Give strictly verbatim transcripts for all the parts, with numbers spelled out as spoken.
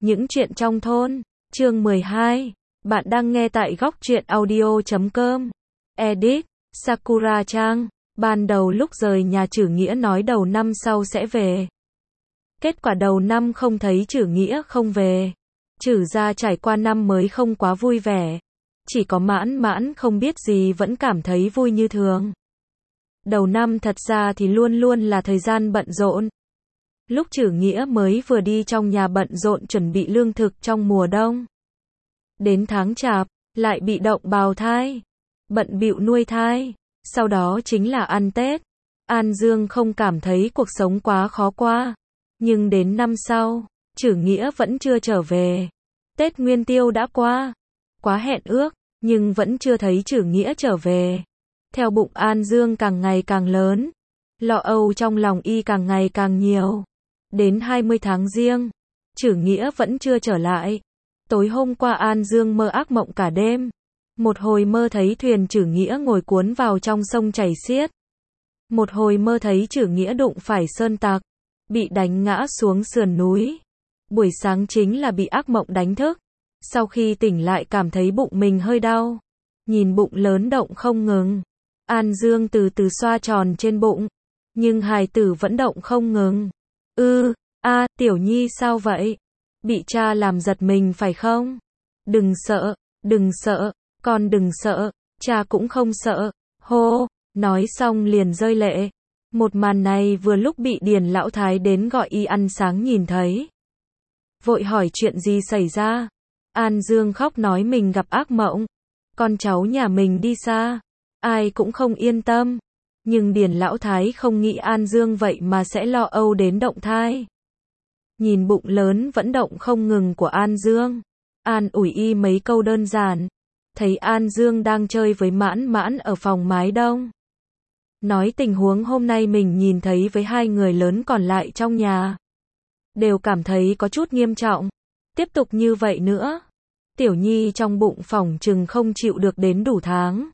Những chuyện trong thôn, chương mười hai. Bạn đang nghe tại góc truyện audio chấm com. Edit, Sakura Trang. Ban đầu lúc rời nhà Chử Nghĩa nói đầu năm sau sẽ về. Kết quả đầu năm không thấy Chử Nghĩa không về. Chử gia trải qua năm mới không quá vui vẻ. Chỉ có Mãn Mãn không biết gì vẫn cảm thấy vui như thường. Đầu năm thật ra thì luôn luôn là thời gian bận rộn. Lúc Chử Nghĩa mới vừa đi trong nhà bận rộn chuẩn bị lương thực trong mùa đông. Đến tháng Chạp, lại bị động bào thai. Bận bịu nuôi thai. Sau đó chính là ăn Tết. An Dương không cảm thấy cuộc sống quá khó qua. Nhưng đến năm sau, Chử Nghĩa vẫn chưa trở về. Tết Nguyên Tiêu đã qua. Quá hẹn ước, nhưng vẫn chưa thấy Chử Nghĩa trở về. Theo bụng An Dương càng ngày càng lớn. Lo âu trong lòng y càng ngày càng nhiều. Đến hai mươi tháng Giêng, Chử Nghĩa vẫn chưa trở lại. Tối hôm qua An Dương mơ ác mộng cả đêm. Một hồi mơ thấy thuyền Chử Nghĩa ngồi cuốn vào trong sông chảy xiết. Một hồi mơ thấy Chử Nghĩa đụng phải sơn tặc, bị đánh ngã xuống sườn núi. Buổi sáng chính là bị ác mộng đánh thức. Sau khi tỉnh lại cảm thấy bụng mình hơi đau. Nhìn bụng lớn động không ngừng. An Dương từ từ xoa tròn trên bụng. Nhưng hài tử vẫn động không ngừng. Ư, a, à, Tiểu Nhi sao vậy? Bị cha làm giật mình phải không? Đừng sợ, đừng sợ, con đừng sợ, cha cũng không sợ. Hô, nói xong liền rơi lệ. Một màn này vừa lúc bị Điền Lão Thái đến gọi y ăn sáng nhìn thấy. Vội hỏi chuyện gì xảy ra? An Dương khóc nói mình gặp ác mộng. Con cháu nhà mình đi xa. Ai cũng không yên tâm. Nhưng Điền Lão Thái không nghĩ An Dương vậy mà sẽ lo âu đến động thai. Nhìn bụng lớn vẫn động không ngừng của An Dương. An ủi y mấy câu đơn giản. Thấy An Dương đang chơi với Mãn Mãn ở phòng mái đông. Nói tình huống hôm nay mình nhìn thấy với hai người lớn còn lại trong nhà. Đều cảm thấy có chút nghiêm trọng. Tiếp tục như vậy nữa. Tiểu Nhi trong bụng phỏng chừng không chịu được đến đủ tháng.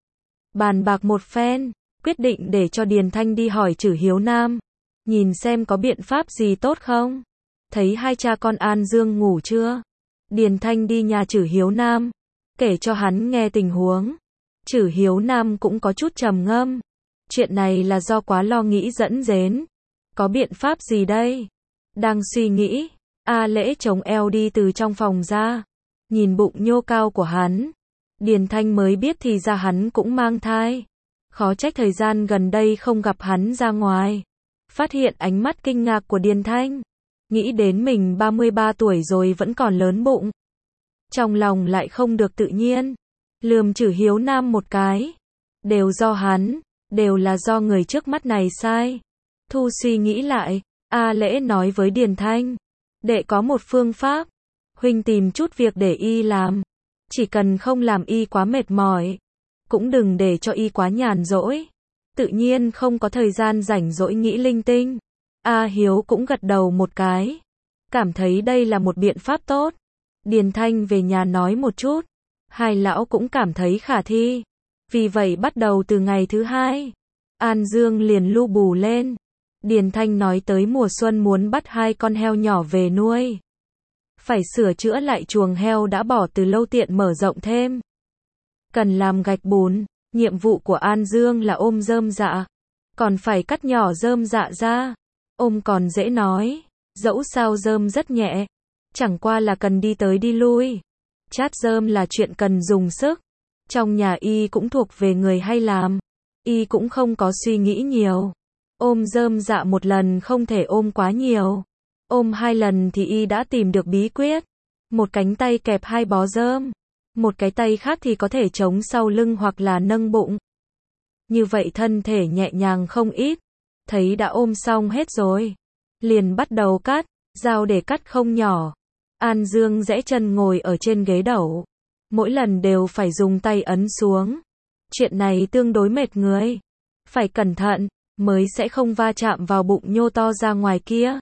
Bàn bạc một phen. Quyết định để cho Điền Thanh đi hỏi Chử Hiếu Nam. Nhìn xem có biện pháp gì tốt không. Thấy hai cha con An Dương ngủ chưa? Điền Thanh đi nhà Chử Hiếu Nam. Kể cho hắn nghe tình huống. Chử Hiếu Nam cũng có chút trầm ngâm. Chuyện này là do quá lo nghĩ dẫn đến. Có biện pháp gì đây? Đang suy nghĩ. A Lễ chống eo đi từ trong phòng ra. Nhìn bụng nhô cao của hắn. Điền Thanh mới biết thì ra hắn cũng mang thai. Khó trách thời gian gần đây không gặp hắn ra ngoài. Phát hiện ánh mắt kinh ngạc của Điền Thanh. Nghĩ đến mình ba mươi ba tuổi rồi vẫn còn lớn bụng. Trong lòng lại không được tự nhiên. Lườm Chử Hiếu Nam một cái. Đều do hắn. Đều là do người trước mắt này sai. Thu suy nghĩ lại. A Lễ nói với Điền Thanh. Đệ có một phương pháp. Huynh tìm chút việc để y làm. Chỉ cần không làm y quá mệt mỏi. Cũng đừng để cho y quá nhàn rỗi. Tự nhiên không có thời gian rảnh rỗi nghĩ linh tinh. A Hiếu cũng gật đầu một cái. Cảm thấy đây là một biện pháp tốt. Điền Thanh về nhà nói một chút. Hai lão cũng cảm thấy khả thi. Vì vậy bắt đầu từ ngày thứ hai. An Dương liền lu bù lên. Điền Thanh nói tới mùa xuân muốn bắt hai con heo nhỏ về nuôi. Phải sửa chữa lại chuồng heo đã bỏ từ lâu tiện mở rộng thêm. Cần làm gạch bùn. Nhiệm vụ của An Dương là ôm rơm dạ. Còn phải cắt nhỏ rơm dạ ra. Ôm còn dễ nói. Dẫu sao rơm rất nhẹ. Chẳng qua là cần đi tới đi lui. Chát rơm là chuyện cần dùng sức. Trong nhà y cũng thuộc về người hay làm. Y cũng không có suy nghĩ nhiều. Ôm rơm dạ một lần không thể ôm quá nhiều. Ôm hai lần thì y đã tìm được bí quyết. Một cánh tay kẹp hai bó rơm. Một cái tay khác thì có thể chống sau lưng hoặc là nâng bụng. Như vậy thân thể nhẹ nhàng không ít. Thấy đã ôm xong hết rồi. Liền bắt đầu cắt. Dao để cắt không nhỏ. An Dương rẽ chân ngồi ở trên ghế đẩu. Mỗi lần đều phải dùng tay ấn xuống. Chuyện này tương đối mệt người. Phải cẩn thận. Mới sẽ không va chạm vào bụng nhô to ra ngoài kia.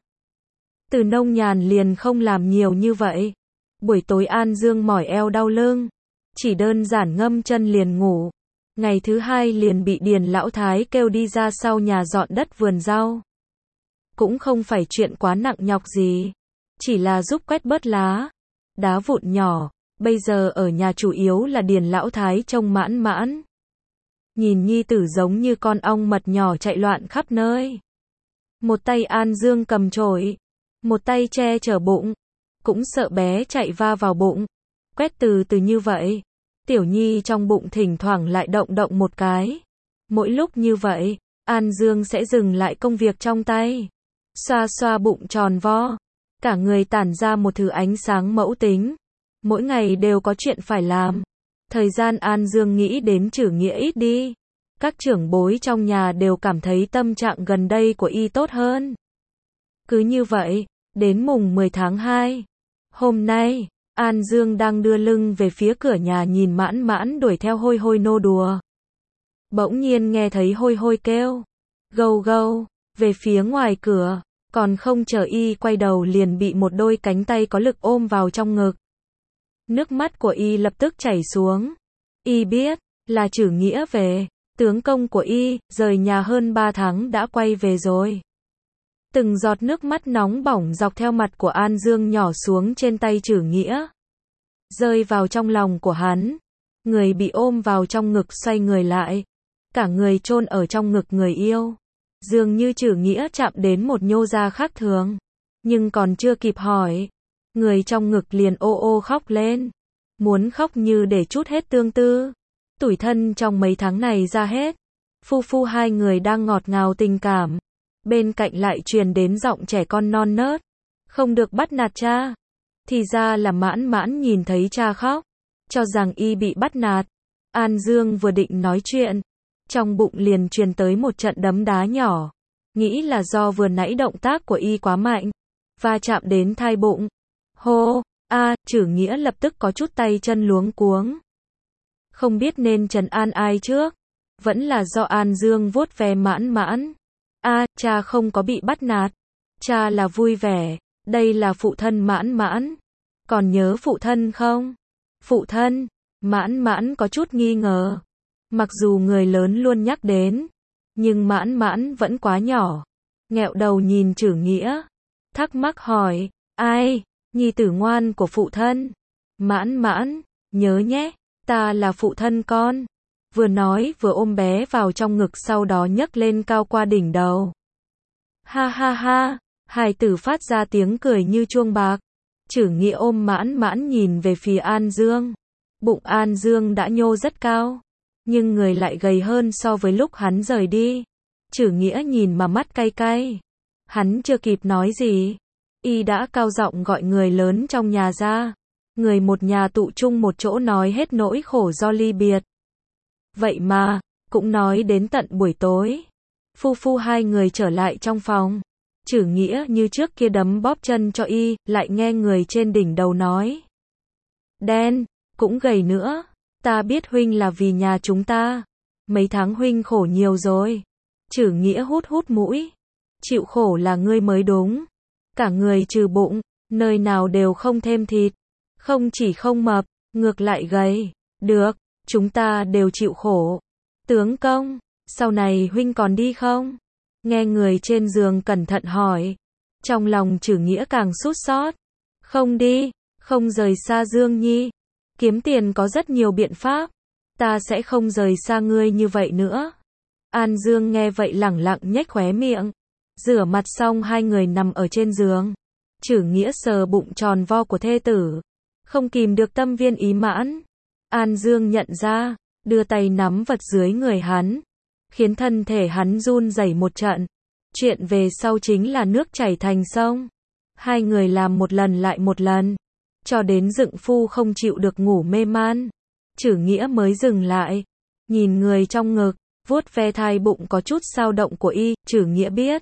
Từ nông nhàn liền không làm nhiều như vậy. Buổi tối An Dương mỏi eo đau lưng. Chỉ đơn giản ngâm chân liền ngủ. Ngày thứ hai liền bị Điền Lão Thái kêu đi ra sau nhà dọn đất vườn rau. Cũng không phải chuyện quá nặng nhọc gì. chỉ là giúp quét bớt lá, đá vụn nhỏ, bây giờ ở nhà chủ yếu là Điền lão thái trông Mãn Mãn. Nhìn nhi tử giống như con ong mật nhỏ chạy loạn khắp nơi. Một tay An Dương cầm chổi, một tay che chở bụng, cũng sợ bé chạy va vào bụng. Quét từ từ như vậy, Tiểu Nhi trong bụng thỉnh thoảng lại động động một cái. Mỗi lúc như vậy, An Dương sẽ dừng lại công việc trong tay, xoa xoa bụng tròn vo, cả người tản ra một thứ ánh sáng mẫu tính. Mỗi ngày đều có chuyện phải làm. Thời gian An Dương nghĩ đến Trử Nghĩa ít đi. Các trưởng bối trong nhà đều cảm thấy tâm trạng gần đây của y tốt hơn. Cứ như vậy, đến mùng mười tháng hai. Hôm nay, An Dương đang đưa lưng về phía cửa nhà nhìn Mãn Mãn đuổi theo Hôi Hôi nô đùa. Bỗng nhiên nghe thấy Hôi Hôi kêu gâu gâu về phía ngoài cửa, còn không chờ y quay đầu liền bị một đôi cánh tay có lực ôm vào trong ngực. Nước mắt của y lập tức chảy xuống. Y biết là Trử Nghĩa về, tướng công của y rời nhà hơn ba tháng đã quay về rồi. Từng giọt nước mắt nóng bỏng dọc theo mặt của An Dương nhỏ xuống trên tay Trử Nghĩa, rơi vào trong lòng của hắn. Người bị ôm vào trong ngực xoay người lại, cả người chôn ở trong ngực người yêu. Dường như Trử Nghĩa chạm đến một nhô ra khác thường, nhưng còn chưa kịp hỏi, người trong ngực liền ô ô khóc lên, muốn khóc như để trút hết tương tư, tủi thân trong mấy tháng này ra hết. Phu phu hai người đang ngọt ngào tình cảm, bên cạnh lại truyền đến giọng trẻ con non nớt, không được bắt nạt cha. Thì ra là Mãn Mãn nhìn thấy cha khóc, cho rằng y bị bắt nạt. An Dương vừa định nói chuyện, trong bụng liền truyền tới một trận đấm đá nhỏ, nghĩ là do vừa nãy động tác của y quá mạnh, va chạm đến thai bụng. Hô, a, à, Trử Nghĩa lập tức có chút tay chân luống cuống. Không biết nên trấn an ai trước, vẫn là do An Dương vuốt ve Mãn Mãn. A, à, cha không có bị bắt nạt, cha là vui vẻ, đây là phụ thân Mãn Mãn. Còn nhớ phụ thân không? Phụ thân, Mãn Mãn có chút nghi ngờ. Mặc dù người lớn luôn nhắc đến, nhưng Mãn Mãn vẫn quá nhỏ. Nghẹo đầu nhìn Trử Nghĩa, thắc mắc hỏi, ai? Nhi tử ngoan của phụ thân. Mãn Mãn, nhớ nhé, ta là phụ thân con. Vừa nói vừa ôm bé vào trong ngực, sau đó nhấc lên cao qua đỉnh đầu. Ha ha ha, hài tử phát ra tiếng cười như chuông bạc. Trử Nghĩa ôm Mãn Mãn nhìn về phía An Dương. Bụng An Dương đã nhô rất cao, nhưng người lại gầy hơn so với lúc hắn rời đi. Trử Nghĩa nhìn mà mắt cay cay. Hắn chưa kịp nói gì, y đã cao giọng gọi người lớn trong nhà ra. Người một nhà tụ chung một chỗ nói hết nỗi khổ do ly biệt. Vậy mà, cũng nói đến tận buổi tối. Phu phu hai người trở lại trong phòng. Trử Nghĩa như trước kia đấm bóp chân cho y, lại nghe người trên đỉnh đầu nói. Đen, cũng gầy nữa. Ta biết huynh là vì nhà chúng ta. Mấy tháng huynh khổ nhiều rồi. Trử Nghĩa hút hút mũi. Chịu khổ là ngươi mới đúng. Cả người trừ bụng, nơi nào đều không thêm thịt. Không chỉ không mập, ngược lại gầy. Được, chúng ta đều chịu khổ. Tướng công, sau này huynh còn đi không? Nghe người trên giường cẩn thận hỏi. Trong lòng Trử Nghĩa càng sút sót. Không đi, không rời xa Dương Nhi. Kiếm tiền có rất nhiều biện pháp. Ta sẽ không rời xa ngươi như vậy nữa. An Dương nghe vậy lẳng lặng nhếch khóe miệng. Rửa mặt xong hai người nằm ở trên giường. Trử Nghĩa sờ bụng tròn vo của thê tử, không kìm được tâm viên ý mãn. An Dương nhận ra, đưa tay nắm vật dưới người hắn, khiến thân thể hắn run rẩy một trận. Chuyện về sau chính là nước chảy thành sông. Hai người làm một lần lại một lần, cho đến dựng phu không chịu được ngủ mê man. Trử Nghĩa mới dừng lại, nhìn người trong ngực, vuốt ve thai bụng có chút dao động của y. Trử Nghĩa biết,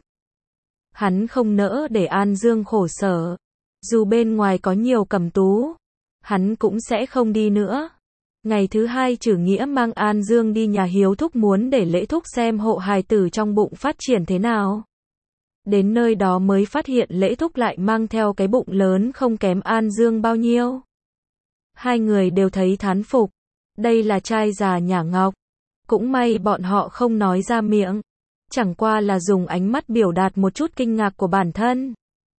hắn không nỡ để An Dương khổ sở. Dù bên ngoài có nhiều cẩm tú, hắn cũng sẽ không đi nữa. Ngày thứ hai Trử Nghĩa mang An Dương đi nhà hiếu thúc muốn để lễ thúc xem hộ hài tử trong bụng phát triển thế nào. Đến nơi đó mới phát hiện lễ thúc lại mang theo cái bụng lớn không kém An Dương bao nhiêu. Hai người đều thấy thán phục. Đây là trai già nhả ngọc. Cũng may bọn họ không nói ra miệng. Chẳng qua là dùng ánh mắt biểu đạt một chút kinh ngạc của bản thân.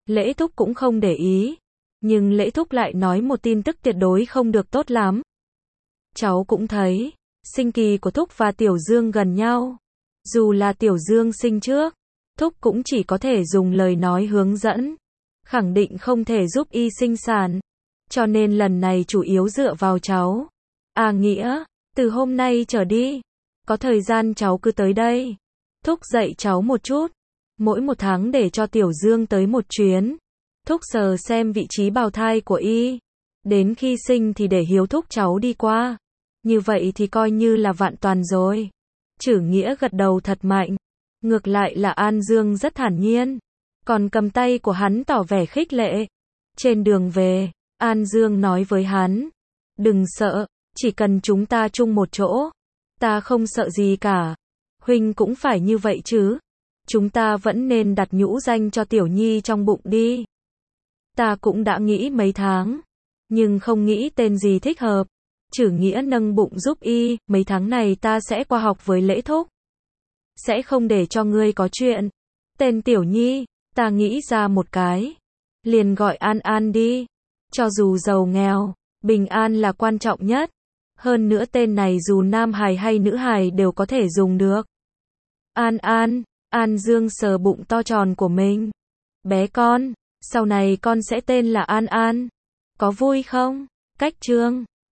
Lễ Thúc cũng không để ý. Nhưng Lễ Thúc lại nói một tin tức tuyệt đối không được tốt lắm. Cháu cũng thấy, sinh kỳ của Thúc và Tiểu Dương gần nhau. Dù là Tiểu Dương sinh trước, Thúc cũng chỉ có thể dùng lời nói hướng dẫn. Khẳng định không thể giúp y sinh sản. Cho nên lần này chủ yếu dựa vào cháu. À Nghĩa, từ hôm nay trở đi, có thời gian cháu cứ tới đây. Thúc dạy cháu một chút. Mỗi một tháng để cho Tiểu Dương tới một chuyến. Thúc sờ xem vị trí bào thai của y. Đến khi sinh thì để Hiếu thúc cháu đi qua. Như vậy thì coi như là vạn toàn rồi. Chử Nghĩa gật đầu thật mạnh. Ngược lại là An Dương rất thản nhiên. Còn cầm tay của hắn tỏ vẻ khích lệ. Trên đường về, An Dương nói với hắn. Đừng sợ, chỉ cần chúng ta chung một chỗ. Ta không sợ gì cả. Huynh cũng phải như vậy chứ. Chúng ta vẫn nên đặt nhũ danh cho Tiểu Nhi trong bụng đi. Ta cũng đã nghĩ mấy tháng. Nhưng không nghĩ tên gì thích hợp. Chử Nghĩa nâng bụng giúp y. Mấy tháng này ta sẽ qua học với Lễ Thúc. Sẽ không để cho ngươi có chuyện. Tên Tiểu Nhi, ta nghĩ ra một cái. Liền gọi An An đi. Cho dù giàu nghèo, bình an là quan trọng nhất. Hơn nữa tên này dù nam hài hay nữ hài đều có thể dùng được. An An, An Dương sờ bụng to tròn của mình. Bé con, sau này con sẽ tên là An An. Có vui không? Cách Trương